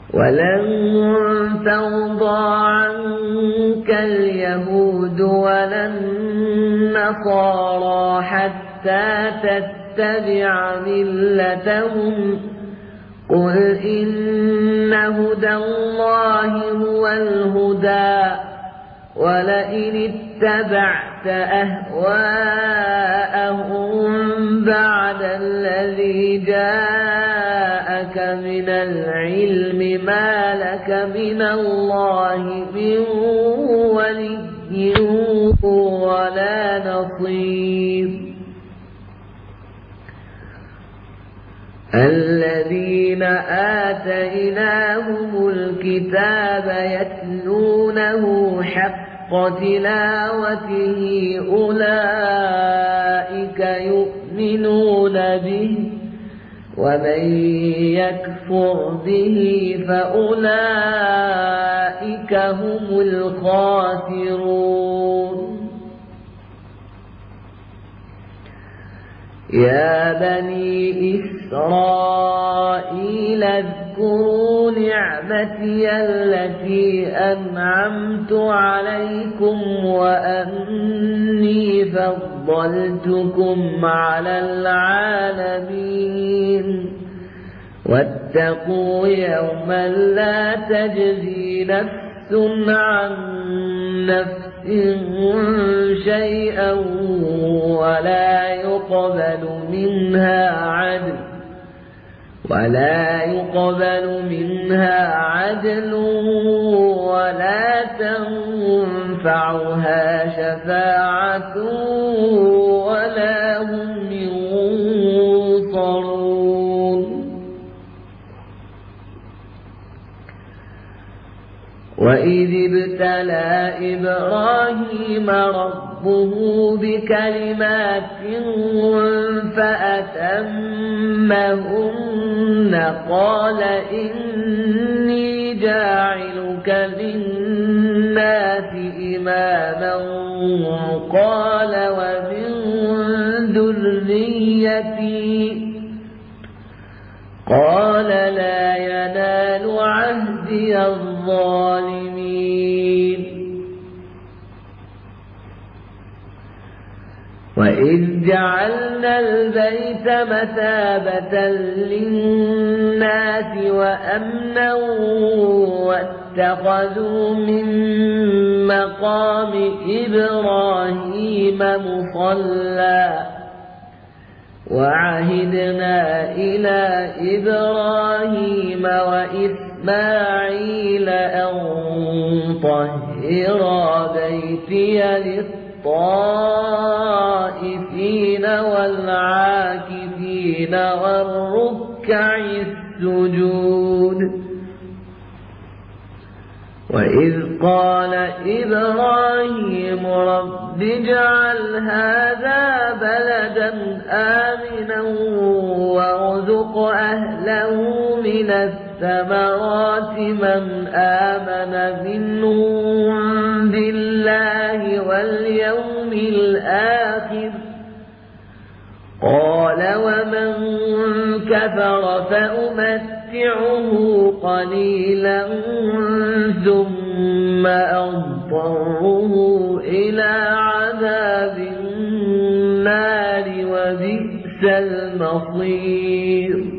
ولن ترضى عنك اليهود ولا النصارى حتى تتبع ملتهم قل إن هدى الله هو الهدى ولئن اتبعت أهواءهم بعد الذي جاءك من العلم ما لك من الله من ولي ولا نصير الذين آتيناهم الكتاب يتلونه حق تلاوته أولئك يؤمنون به ومن يكفر به فأولئك هم الخاسرون يا بني إسرائيل اذكروا نعمتي التي أنعمت عليكم وأني فضلتكم على العالمين واتقوا يوما لا تجزي نفس عن نفس شيئا ولا يقبل منها عدل ولا تنفعها شفاعة ولا هم ينصرون وإذ ابتلى إبراهيم ربه بكلمات فأتمهن قال إني جاعلك للناس إماما قال ومن ذريتي قال لا ينال عهدي الظالمين وإذ جعلنا البيت مثابة للناس وأمنا واتخذوا من مقام إبراهيم مصلى وعهدنا إلى إبراهيم وإسماعيل أن طهرا بيتي للطائفين والعاكفين والركع السجود وإذ قال إبراهيم رب اجعل هذا بلدا آمنا وارزق أهله من الثمرات من آمن منهم بالله واليوم الآخر قال ومن كفر فأمتعه قليلا ثم أضطره إلى عذاب النار وبئس المصير